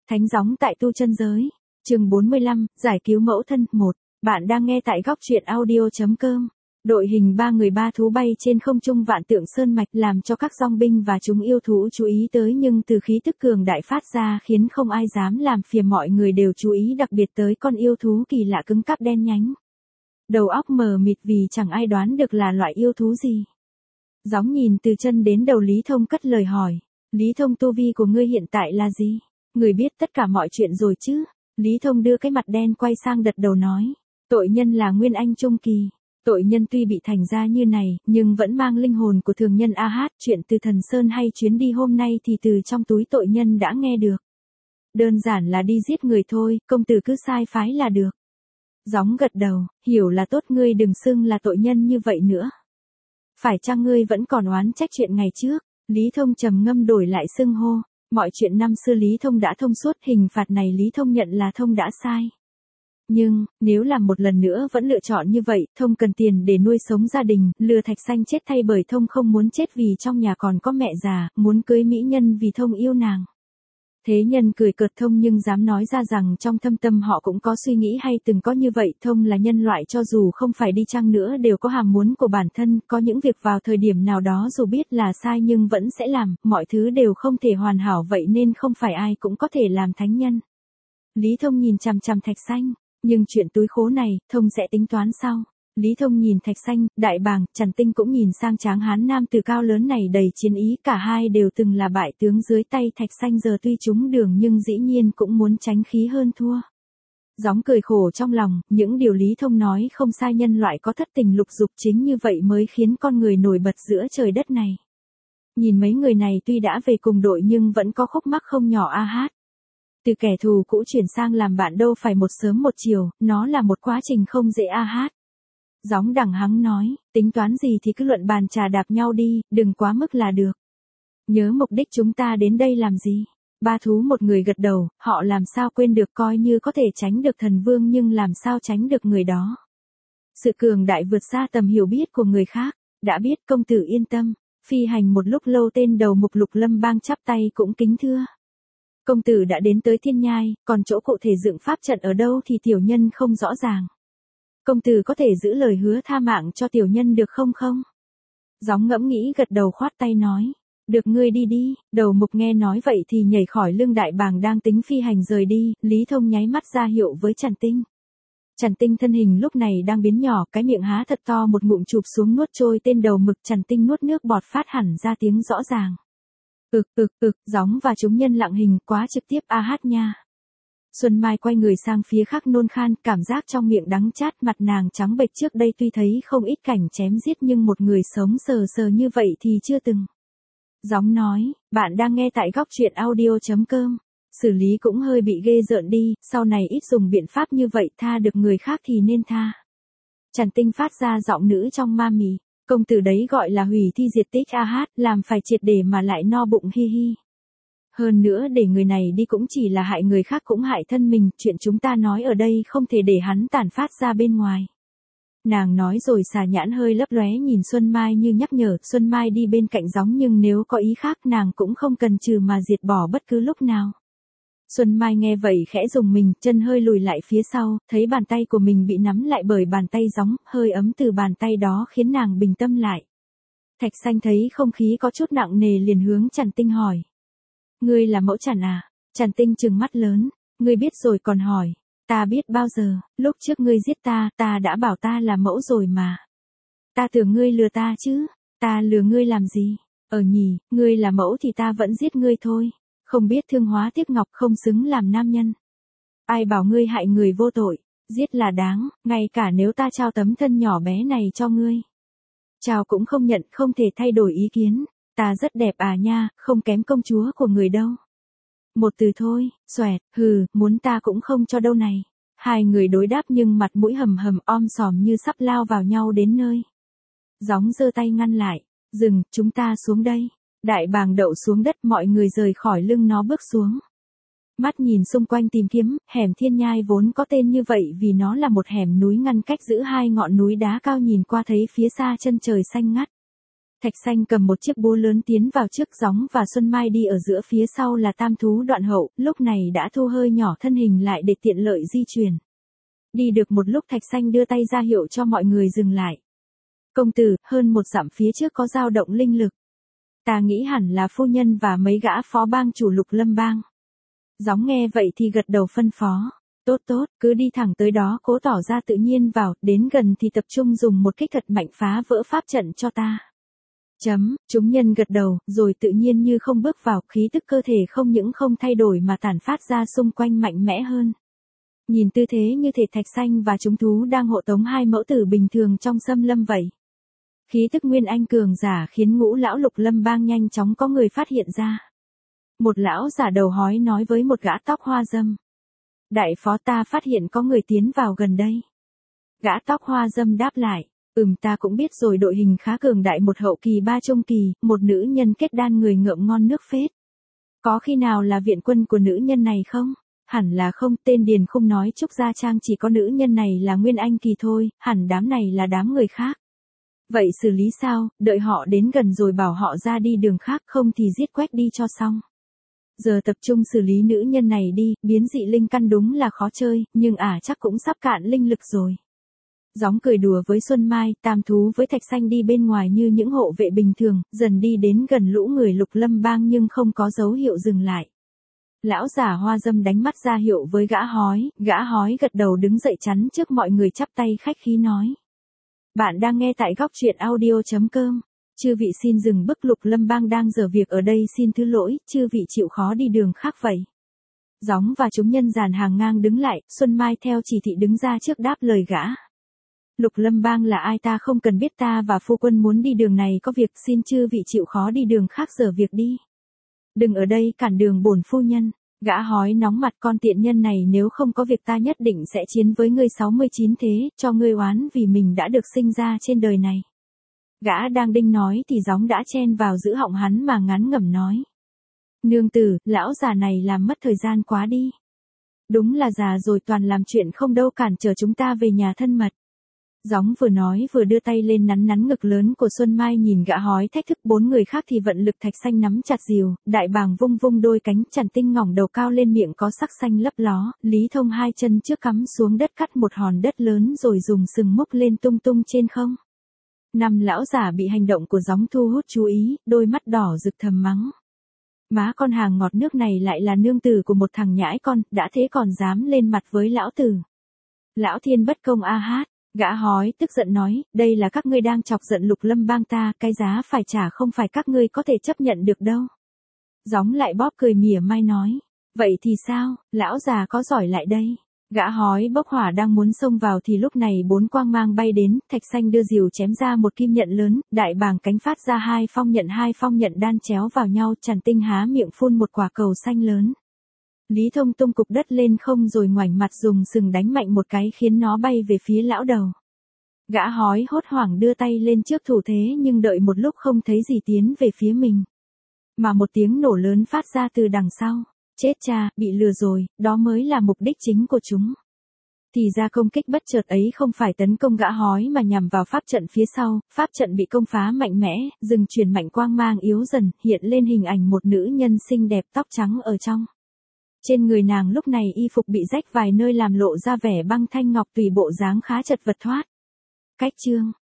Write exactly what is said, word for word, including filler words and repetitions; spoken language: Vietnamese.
Thánh gióng tại tu chân giới. Chương bốn mươi lăm, giải cứu mẫu thân. một. Bạn đang nghe tại góc truyện audio chấm com. Đội hình ba người ba thú bay trên không trung vạn tượng sơn mạch làm cho các dòng binh và chúng yêu thú chú ý tới, nhưng từ khí tức cường đại phát ra khiến không ai dám làm phiền, mọi người đều chú ý đặc biệt tới con yêu thú kỳ lạ cứng cáp đen nhánh. Đầu óc mờ mịt vì chẳng ai đoán được là loại yêu thú gì. Gióng nhìn từ chân đến đầu Lý Thông cất lời hỏi. Lý Thông, tu vi của ngươi hiện tại là gì? Người biết tất cả mọi chuyện rồi chứ? Lý Thông đưa cái mặt đen quay sang gật đầu nói. Tội nhân là Nguyên Anh Trung Kỳ. Tội nhân tuy bị thành ra như này, nhưng vẫn mang linh hồn của thường nhân a hát. Chuyện từ Thần Sơn hay chuyến đi hôm nay thì từ trong túi tội nhân đã nghe được. Đơn giản là đi giết người thôi, công tử cứ sai phái là được. Gióng gật đầu, hiểu là tốt, ngươi đừng xưng là tội nhân như vậy nữa. Phải chăng ngươi vẫn còn oán trách chuyện ngày trước? Lý Thông trầm ngâm đổi lại xưng hô. Mọi chuyện năm xưa Lý Thông đã thông suốt, hình phạt này Lý Thông nhận là Thông đã sai. Nhưng, nếu làm một lần nữa vẫn lựa chọn như vậy, Thông cần tiền để nuôi sống gia đình, lừa Thạch Xanh chết thay bởi Thông không muốn chết vì trong nhà còn có mẹ già, muốn cưới mỹ nhân vì Thông yêu nàng. Thế nhân cười cợt Thông nhưng dám nói ra rằng trong thâm tâm họ cũng có suy nghĩ hay từng có như vậy. Thông là nhân loại, cho dù không phải đi chăng nữa đều có ham muốn của bản thân, có những việc vào thời điểm nào đó dù biết là sai nhưng vẫn sẽ làm, mọi thứ đều không thể hoàn hảo vậy nên không phải ai cũng có thể làm thánh nhân. Lý Thông nhìn chằm chằm Thạch Xanh, nhưng chuyện túi khố này, Thông sẽ tính toán sau. Lý Thông nhìn Thạch Xanh, Đại Bàng, Trần Tinh cũng nhìn sang tráng hán nam từ cao lớn này đầy chiến ý, cả hai đều từng là bại tướng dưới tay Thạch Xanh, giờ tuy trúng đường nhưng dĩ nhiên cũng muốn tránh khí hơn thua. Gióng cười khổ trong lòng, những điều Lý Thông nói không sai, nhân loại có thất tình lục dục chính như vậy mới khiến con người nổi bật giữa trời đất này. Nhìn mấy người này tuy đã về cùng đội nhưng vẫn có khúc mắc không nhỏ a hát. Từ kẻ thù cũ chuyển sang làm bạn đâu phải một sớm một chiều, nó là một quá trình không dễ a hát. Gióng đằng hắng nói, tính toán gì thì cứ luận bàn trà đạp nhau đi, đừng quá mức là được. Nhớ mục đích chúng ta đến đây làm gì? Ba thú một người gật đầu, họ làm sao quên được, coi như có thể tránh được thần vương nhưng làm sao tránh được người đó. Sự cường đại vượt xa tầm hiểu biết của người khác, đã biết công tử yên tâm. Phi hành một lúc lâu, tên đầu mục Lục Lâm Bang chắp tay cũng kính thưa. Công tử đã đến tới Thiên Nhai, còn chỗ cụ thể dựng pháp trận ở đâu thì tiểu nhân không rõ ràng. Công tử có thể giữ lời hứa tha mạng cho tiểu nhân được không không? Gióng ngẫm nghĩ gật đầu khoát tay nói. Được, ngươi đi đi. Đầu mục nghe nói vậy thì nhảy khỏi lưng Đại Bàng đang tính phi hành rời đi. Lý Thông nháy mắt ra hiệu với Trần Tinh. Trần Tinh thân hình lúc này đang biến nhỏ, cái miệng há thật to, một ngụm chụp xuống nuốt trôi tên đầu mực. Trần Tinh nuốt nước bọt phát hẳn ra tiếng rõ ràng. Ực ực ực, Gióng và chúng nhân lặng hình, quá trực tiếp a hát nha. Xuân Mai quay người sang phía khác nôn khan, cảm giác trong miệng đắng chát, mặt nàng trắng bệch, trước đây tuy thấy không ít cảnh chém giết nhưng một người sống sờ sờ như vậy thì chưa từng. Gióng nói, bạn đang nghe tại góc truyện audio chấm com. Xử lý cũng hơi bị ghê rợn đi, sau này ít dùng biện pháp như vậy, tha được người khác thì nên tha. Trần Tinh phát ra giọng nữ trong ma mị. Công tử đấy gọi là hủy thi diệt tích a hát, làm phải triệt để mà lại no bụng hi hi. Hơn nữa để người này đi cũng chỉ là hại người khác cũng hại thân mình, chuyện chúng ta nói ở đây không thể để hắn tản phát ra bên ngoài. Nàng nói rồi xà nhãn hơi lấp lóe nhìn Xuân Mai như nhắc nhở. Xuân Mai đi bên cạnh Gióng nhưng nếu có ý khác nàng cũng không cần trừ mà diệt bỏ bất cứ lúc nào. Xuân Mai nghe vậy khẽ rùng mình, chân hơi lùi lại phía sau, thấy bàn tay của mình bị nắm lại bởi bàn tay Gióng, hơi ấm từ bàn tay đó khiến nàng bình tâm lại. Thạch Xanh thấy không khí có chút nặng nề liền hướng Trần Tinh hỏi. Ngươi là mẫu Trần à? Trần Tinh trừng mắt lớn, ngươi biết rồi còn hỏi. Ta biết bao giờ, lúc trước ngươi giết ta, ta đã bảo ta là mẫu rồi mà. Ta tưởng ngươi lừa ta chứ, ta lừa ngươi làm gì? Ờ nhỉ, ngươi là mẫu thì ta vẫn giết ngươi thôi. Không biết thương hóa tiếc ngọc, không xứng làm nam nhân. Ai bảo ngươi hại người vô tội, giết là đáng, ngay cả nếu ta trao tấm thân nhỏ bé này cho ngươi. Trao cũng không nhận, không thể thay đổi ý kiến. Ta rất đẹp à nha, không kém công chúa của người đâu. Một từ thôi, xoẹt, hừ, muốn ta cũng không cho đâu này. Hai người đối đáp nhưng mặt mũi hầm hầm om sòm như sắp lao vào nhau đến nơi. Gióng giơ tay ngăn lại, dừng, chúng ta xuống đây. Đại Bàng đậu xuống đất, mọi người rời khỏi lưng nó bước xuống. Mắt nhìn xung quanh tìm kiếm, hẻm Thiên Nhai vốn có tên như vậy vì nó là một hẻm núi ngăn cách giữa hai ngọn núi đá cao, nhìn qua thấy phía xa chân trời xanh ngắt. Thạch Xanh cầm một chiếc búa lớn tiến vào trước, Gióng và Xuân Mai đi ở giữa, phía sau là Tam Thú Đoạn Hậu, lúc này đã thu hơi nhỏ thân hình lại để tiện lợi di chuyển. Đi được một lúc Thạch Xanh đưa tay ra hiệu cho mọi người dừng lại. Công tử, hơn một dặm phía trước có dao động linh lực. Ta nghĩ hẳn là phu nhân và mấy gã phó bang chủ Lục Lâm bang. Gióng nghe vậy thì gật đầu phân phó. Tốt tốt, cứ đi thẳng tới đó, cố tỏ ra tự nhiên vào, đến gần thì tập trung dùng một kích thật mạnh phá vỡ pháp trận cho ta. Chấm, chúng nhân gật đầu, rồi tự nhiên như không bước vào, khí tức cơ thể không những không thay đổi mà tản phát ra xung quanh mạnh mẽ hơn. Nhìn tư thế như thể Thạch Xanh và chúng thú đang hộ tống hai mẫu tử bình thường trong xâm lâm vậy. Khí tức nguyên anh cường giả khiến ngũ lão Lục Lâm bang nhanh chóng có người phát hiện ra. Một lão giả đầu hói nói với một gã tóc hoa dâm. Đại phó, ta phát hiện có người tiến vào gần đây. Gã tóc hoa dâm đáp lại. Ừm, ta cũng biết rồi, đội hình khá cường đại, một hậu kỳ ba trung kỳ, một nữ nhân kết đan người ngợm ngon nước phết. Có khi nào là viện quân của nữ nhân này không? Hẳn là không, tên Điền Khung nói Trúc Gia Trang chỉ có nữ nhân này là nguyên anh kỳ thôi, hẳn đám này là đám người khác. Vậy xử lý sao, đợi họ đến gần rồi bảo họ ra đi đường khác, không thì giết quét đi cho xong. Giờ tập trung xử lý nữ nhân này đi, biến dị linh căn đúng là khó chơi, nhưng ả à, chắc cũng sắp cạn linh lực rồi. Gióng cười đùa với Xuân Mai, Tam Thú với Thạch Xanh đi bên ngoài như những hộ vệ bình thường, dần đi đến gần lũ người Lục Lâm bang nhưng không có dấu hiệu dừng lại. Lão giả hoa dâm đánh mắt ra hiệu với gã hói, gã hói gật đầu đứng dậy chắn trước mọi người chắp tay khách khí nói. Bạn đang nghe tại góc truyện audio chấm com. Chư vị xin dừng bước, Lục Lâm bang đang dở việc ở đây, xin thứ lỗi, chư vị chịu khó đi đường khác vậy. Gióng và chúng nhân dàn hàng ngang đứng lại, Xuân Mai theo chỉ thị đứng ra trước đáp lời gã. Lục Lâm bang là ai ta không cần biết, ta và phu quân muốn đi đường này có việc, xin chư vị chịu khó đi đường khác dở việc đi. Đừng ở đây cản đường bổn phu nhân. Gã hói nóng mặt, con tiện nhân này nếu không có việc ta nhất định sẽ chiến với ngươi sáu mươi chín thế, cho ngươi oán vì mình đã được sinh ra trên đời này. Gã đang đinh nói thì Gióng đã chen vào giữ họng hắn mà ngắn ngẩm nói. Nương tử, lão già này làm mất thời gian quá đi. Đúng là già rồi, toàn làm chuyện không đâu, cản trở chúng ta về nhà thân mật. Gióng vừa nói vừa đưa tay lên nắn nắn ngực lớn của Xuân Mai, nhìn gã hói thách thức. Bốn người khác thì vận lực, Thạch Xanh nắm chặt rìu, Đại Bàng vung vung đôi cánh, Trần Tinh ngỏng đầu cao lên, miệng có sắc xanh lấp ló, Lý Thông hai chân trước cắm xuống đất cắt một hòn đất lớn rồi dùng sừng múc lên tung tung trên không. Năm lão giả bị hành động của Gióng thu hút chú ý, đôi mắt đỏ rực thầm mắng. Má con hàng ngọt nước này lại là nương tử của một thằng nhãi con, đã thế còn dám lên mặt với lão tử. Lão thiên bất công a hát. Gã hói tức giận nói, đây là các ngươi đang chọc giận Lục Lâm bang ta, cái giá phải trả không phải các ngươi có thể chấp nhận được đâu. Gióng lại bóp cười mỉa mai nói, vậy thì sao, lão già có giỏi lại đây. Gã hói bốc hỏa đang muốn xông vào thì lúc này bốn quang mang bay đến, Thạch Xanh đưa rìu chém ra một kim nhận lớn, Đại Bàng cánh phát ra hai phong nhận, hai phong nhận đan chéo vào nhau, Trần Tinh há miệng phun một quả cầu xanh lớn. Lý Thông tung cục đất lên không rồi ngoảnh mặt dùng sừng đánh mạnh một cái khiến nó bay về phía lão đầu. Gã hói hốt hoảng đưa tay lên trước thủ thế nhưng đợi một lúc không thấy gì tiến về phía mình. Mà một tiếng nổ lớn phát ra từ đằng sau. Chết cha, bị lừa rồi, đó mới là mục đích chính của chúng. Thì ra công kích bất chợt ấy không phải tấn công gã hói mà nhằm vào pháp trận phía sau, pháp trận bị công phá mạnh mẽ, dừng chuyển mạnh, quang mang yếu dần, hiện lên hình ảnh một nữ nhân xinh đẹp tóc trắng ở trong. Trên người nàng lúc này y phục bị rách vài nơi làm lộ ra vẻ băng thanh ngọc, tùy bộ dáng khá chật vật thoát. Cách chương